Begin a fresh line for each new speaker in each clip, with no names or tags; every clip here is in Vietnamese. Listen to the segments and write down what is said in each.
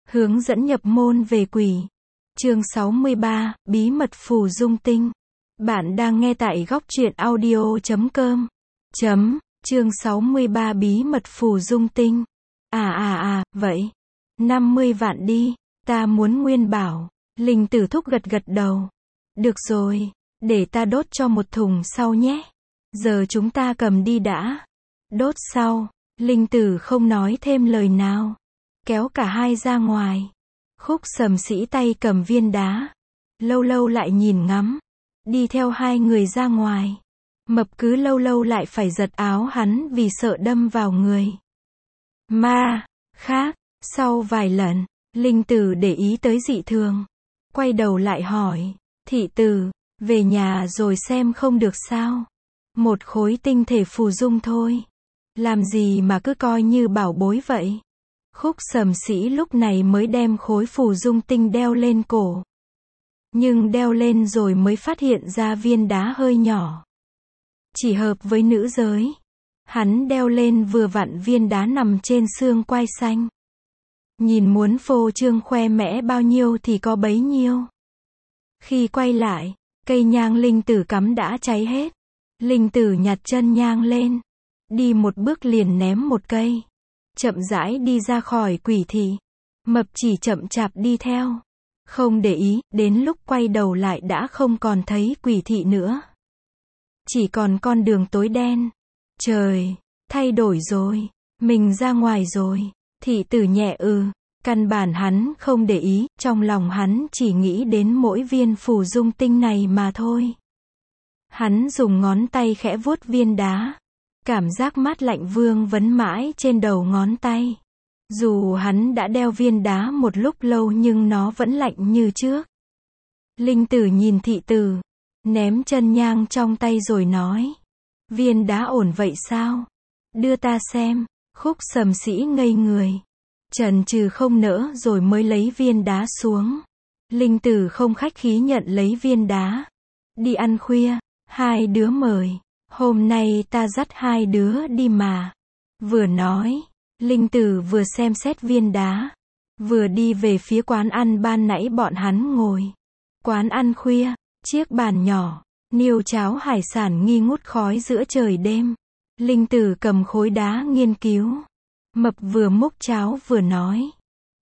Hướng dẫn nhập môn về quỷ. Chương 63, Bí mật phù dung tinh. Bạn đang nghe tại góc truyện audio.com. Chương 63 Bí mật phù dung tinh. Vậy. 50 vạn đi, ta muốn nguyên bảo. Linh Tử Thúc gật gật đầu. Được rồi, để ta đốt cho một thùng sau nhé. Giờ chúng ta cầm đi đã. Đốt sau. Linh Tử không nói thêm lời nào. Kéo cả hai ra ngoài. Khúc Sầm Sĩ tay cầm viên đá. Lâu lâu lại nhìn ngắm. Đi theo hai người ra ngoài. Mập cứ lâu lâu lại phải giật áo hắn vì sợ đâm vào người. Khác, sau vài lần, Linh Tử để ý tới dị thường. Quay đầu lại hỏi, thị tử, về nhà rồi xem không được sao? Một khối tinh thể phù dung thôi. Làm gì mà cứ coi như bảo bối vậy? Khúc Sầm Sĩ lúc này mới đem khối phù dung tinh đeo lên cổ. Nhưng đeo lên rồi mới phát hiện ra viên đá hơi nhỏ. Chỉ hợp với nữ giới. Hắn đeo lên vừa vặn viên đá nằm trên xương quai xanh. Nhìn muốn phô trương khoe mẽ bao nhiêu thì có bấy nhiêu. Khi quay lại, cây nhang Linh Tử cắm đã cháy hết. Linh Tử nhặt chân nhang lên. Đi một bước liền ném một cây. Chậm rãi đi ra khỏi quỷ thị. Mập chỉ chậm chạp đi theo. Không để ý, đến lúc quay đầu lại đã không còn thấy quỷ thị nữa. Chỉ còn con đường tối đen. Trời, thay đổi rồi. Mình ra ngoài rồi. Thị tử nhẹ căn bản hắn không để ý, trong lòng hắn chỉ nghĩ đến mỗi viên phù dung tinh này mà thôi. Hắn dùng ngón tay khẽ vuốt viên đá. Cảm giác mát lạnh vương vấn mãi trên đầu ngón tay. Dù hắn đã đeo viên đá một lúc lâu nhưng nó vẫn lạnh như trước. Linh Tử nhìn thị tử. Ném chân nhang trong tay rồi nói. Viên đá ổn vậy sao? Đưa ta xem. Khúc Sầm Sĩ ngây người. Chần chừ không nỡ rồi mới lấy viên đá xuống. Linh Tử không khách khí nhận lấy viên đá. Đi ăn khuya, hai đứa mời. Hôm nay ta dắt hai đứa đi mà. Vừa nói, Linh Tử vừa xem xét viên đá. Vừa đi về phía quán ăn ban nãy bọn hắn ngồi. Quán ăn khuya, chiếc bàn nhỏ, niêu cháo hải sản nghi ngút khói giữa trời đêm. Linh Tử cầm khối đá nghiên cứu. Mập vừa múc cháo vừa nói.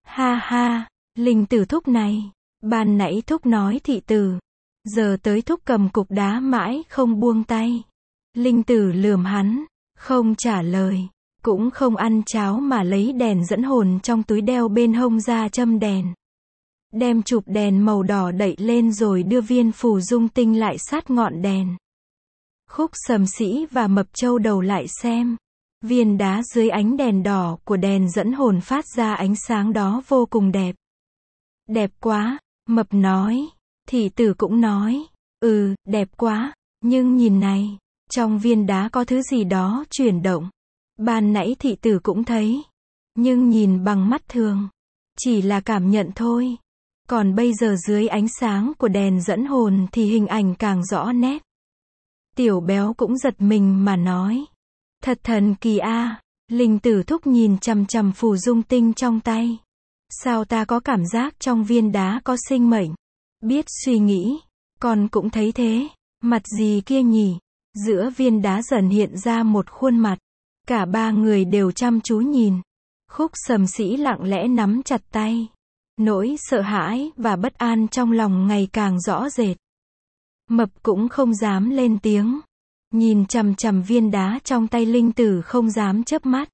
Ha, Linh Tử Thúc này. Ban nãy Thúc nói thị tử. Giờ tới Thúc cầm cục đá mãi không buông tay. Linh Tử lườm hắn. Không trả lời. Cũng không ăn cháo mà lấy đèn dẫn hồn trong túi đeo bên hông ra châm đèn. Đem chụp đèn màu đỏ đậy lên rồi đưa viên phù dung tinh lại sát ngọn đèn. Khúc Sầm Sĩ và Mập châu đầu lại xem. Viên đá dưới ánh đèn đỏ của đèn dẫn hồn phát ra ánh sáng đó vô cùng đẹp. Đẹp quá, Mập nói. Thị tử cũng nói. Đẹp quá, nhưng nhìn này, trong viên đá có thứ gì đó chuyển động. Ban nãy thị tử cũng thấy. Nhưng nhìn bằng mắt thường. Chỉ là cảm nhận thôi. Còn bây giờ dưới ánh sáng của đèn dẫn hồn thì hình ảnh càng rõ nét. Tiểu Béo cũng giật mình mà nói. Thật thần kỳ a. Linh Tử Thúc nhìn chằm chằm phù dung tinh trong tay. Sao ta có cảm giác trong viên đá có sinh mệnh? Biết suy nghĩ. Con cũng thấy thế. Mặt gì kia nhỉ? Giữa viên đá dần hiện ra một khuôn mặt. Cả ba người đều chăm chú nhìn. Khúc Sầm Sĩ lặng lẽ nắm chặt tay. Nỗi sợ hãi và bất an trong lòng ngày càng rõ rệt. Mập cũng không dám lên tiếng. Nhìn chằm chằm viên đá trong tay Linh Tử không dám chớp mắt.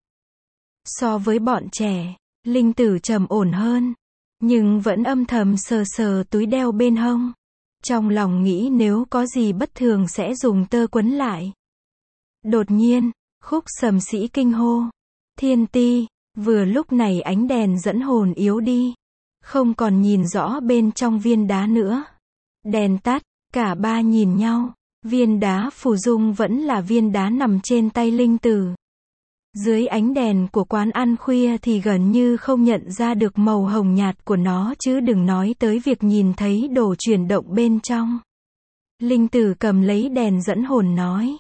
So với bọn trẻ, Linh Tử trầm ổn hơn. Nhưng vẫn âm thầm sờ sờ túi đeo bên hông. Trong lòng nghĩ nếu có gì bất thường sẽ dùng tơ quấn lại. Đột nhiên, Khúc Sầm Sĩ kinh hô. Thiên ti, vừa lúc này ánh đèn dẫn hồn yếu đi. Không còn nhìn rõ bên trong viên đá nữa. Đèn tắt, cả ba nhìn nhau. Viên đá phù dung vẫn là viên đá nằm trên tay Linh Tử. Dưới ánh đèn của quán ăn khuya thì gần như không nhận ra được màu hồng nhạt của nó chứ đừng nói tới việc nhìn thấy đồ chuyển động bên trong. Linh Tử cầm lấy đèn dẫn hồn nói.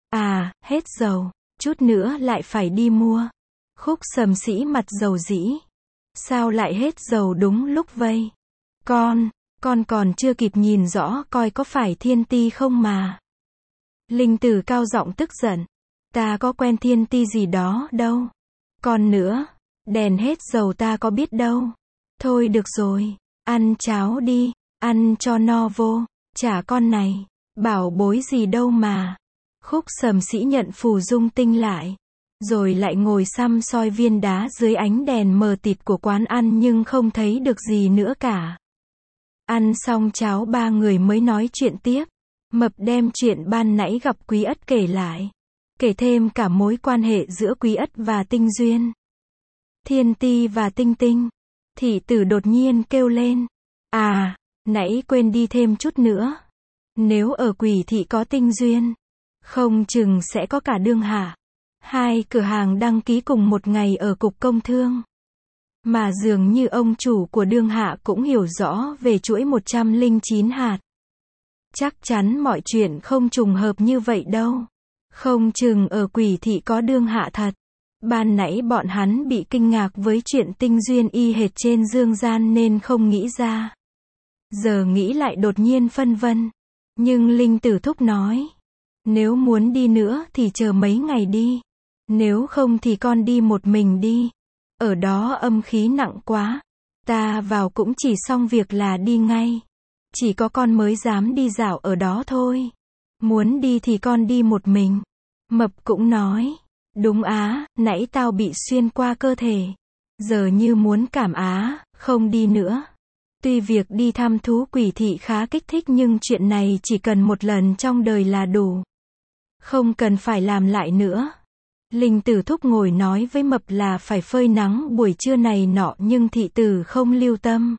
Hết dầu, chút nữa lại phải đi mua. Khúc Sầm Sĩ mặt dầu dĩ. Sao lại hết dầu đúng lúc vây? Con còn chưa kịp nhìn rõ coi có phải Thiên Ti không mà. Linh Tử cao giọng tức giận. Ta có quen Thiên Ti gì đó đâu. Còn nữa, đèn hết dầu ta có biết đâu. Thôi được rồi, ăn cháo đi, ăn cho no vô, chả con này, bảo bối gì đâu mà. Khúc Sầm Sĩ nhận phù dung tinh lại, rồi lại ngồi săm soi viên đá dưới ánh đèn mờ tịt của quán ăn nhưng không thấy được gì nữa cả. Ăn xong cháo ba người mới nói chuyện tiếp. Mập đem chuyện ban nãy gặp Quý Ất kể lại. Kể thêm cả mối quan hệ giữa Quý Ất và Tinh Duyên. Thiên Ti và Tinh Tinh. Thị Tử đột nhiên kêu lên. À, nãy quên đi thêm chút nữa. Nếu ở Quỷ Thị có Tinh Duyên, không chừng sẽ có cả Đương Hạ. 2 cửa hàng đăng ký cùng một ngày ở Cục Công Thương. Mà dường như ông chủ của Đương Hạ cũng hiểu rõ về chuỗi 109 hạt. Chắc chắn mọi chuyện không trùng hợp như vậy đâu. Không chừng ở Quỷ Thị có Đương Hạ thật. Ban nãy bọn hắn bị kinh ngạc với chuyện Tinh Duyên y hệt trên dương gian nên không nghĩ ra. Giờ nghĩ lại đột nhiên phân vân. Nhưng Linh Tử thúc nói. Nếu muốn đi nữa thì chờ mấy ngày đi. Nếu không thì con đi một mình đi. Ở đó âm khí nặng quá. Ta vào cũng chỉ xong việc là đi ngay. Chỉ có con mới dám đi dạo ở đó thôi. Muốn đi thì con đi một mình. Mập cũng nói. Đúng á, nãy tao bị xuyên qua cơ thể. Giờ như muốn cảm á, không đi nữa. Tuy việc đi thăm thú Quỷ Thị khá kích thích nhưng chuyện này chỉ cần một lần trong đời là đủ. Không cần phải làm lại nữa. Linh Tử thúc ngồi nói với Mập là phải phơi nắng buổi trưa này nọ nhưng Thị Tử không lưu tâm.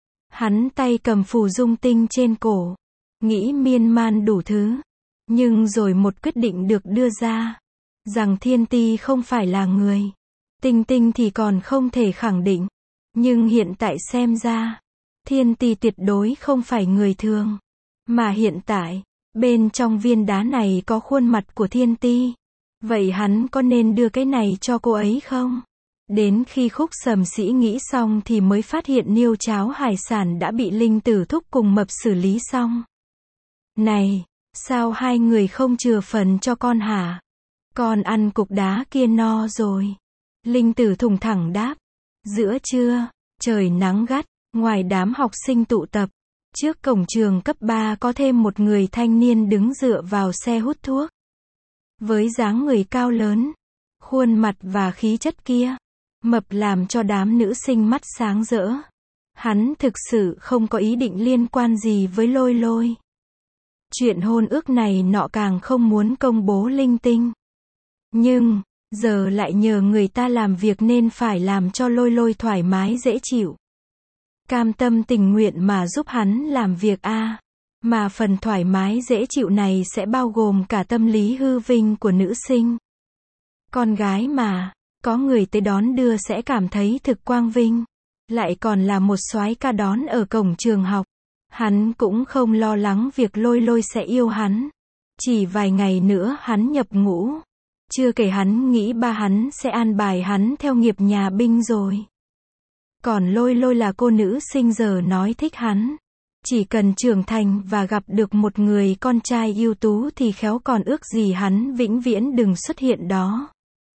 Hắn tay cầm phù dung tinh trên cổ. Nghĩ miên man đủ thứ. Nhưng rồi một quyết định được đưa ra. Rằng Thiên Ti không phải là người. Tinh Tinh thì còn không thể khẳng định. Nhưng hiện tại xem ra. Thiên Ti tuyệt đối không phải người thường. Mà hiện tại, bên trong viên đá này có khuôn mặt của Thiên Ti. Vậy hắn có nên đưa cái này cho cô ấy không? Đến khi Khúc Sầm Sĩ nghĩ xong thì mới phát hiện niêu cháo hải sản đã bị Linh Tử thúc cùng Mập xử lý xong. Này, sao hai người không chừa phần cho con hả? Con ăn cục đá kia no rồi. Linh Tử thùng thẳng đáp. Giữa trưa, trời nắng gắt, ngoài đám học sinh tụ tập. Trước cổng trường cấp 3 có thêm một người thanh niên đứng dựa vào xe hút thuốc. Với dáng người cao lớn, khuôn mặt và khí chất kia, Mập làm cho đám nữ sinh mắt sáng rỡ. Hắn thực sự không có ý định liên quan gì với Lôi Lôi. Chuyện hôn ước này nọ càng không muốn công bố linh tinh. Nhưng, giờ lại nhờ người ta làm việc nên phải làm cho Lôi Lôi thoải mái dễ chịu. Cam tâm tình nguyện mà giúp hắn làm việc a. Mà phần thoải mái dễ chịu này sẽ bao gồm cả tâm lý hư vinh của nữ sinh. Con gái mà, có người tới đón đưa sẽ cảm thấy thực quang vinh. Lại còn là một soái ca đón ở cổng trường học. Hắn cũng không lo lắng việc Lôi Lôi sẽ yêu hắn. Chỉ vài ngày nữa hắn nhập ngũ. Chưa kể hắn nghĩ ba hắn sẽ an bài hắn theo nghiệp nhà binh rồi. Còn Lôi Lôi là cô nữ sinh giờ nói thích hắn. Chỉ cần trưởng thành và gặp được một người con trai ưu tú thì khéo còn ước gì hắn vĩnh viễn đừng xuất hiện đó.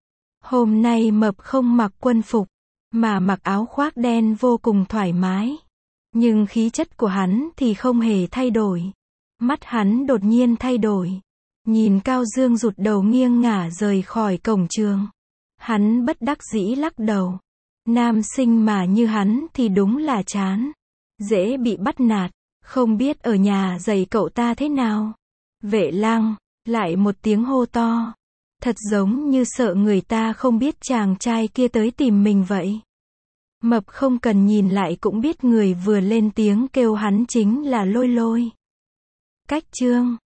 Hôm nay Mập không mặc quân phục, mà mặc áo khoác đen vô cùng thoải mái. Nhưng khí chất của hắn thì không hề thay đổi. Mắt hắn đột nhiên thay đổi. Nhìn Cao Dương rụt đầu nghiêng ngả rời khỏi cổng trường. Hắn bất đắc dĩ lắc đầu. Nam sinh mà như hắn thì đúng là chán. Dễ bị bắt nạt. Không biết ở nhà dạy cậu ta thế nào. Vệ Lang, lại một tiếng hô to. Thật giống như sợ người ta không biết chàng trai kia tới tìm mình vậy. Mập không cần nhìn lại cũng biết người vừa lên tiếng kêu hắn chính là Lôi Lôi. Cách chương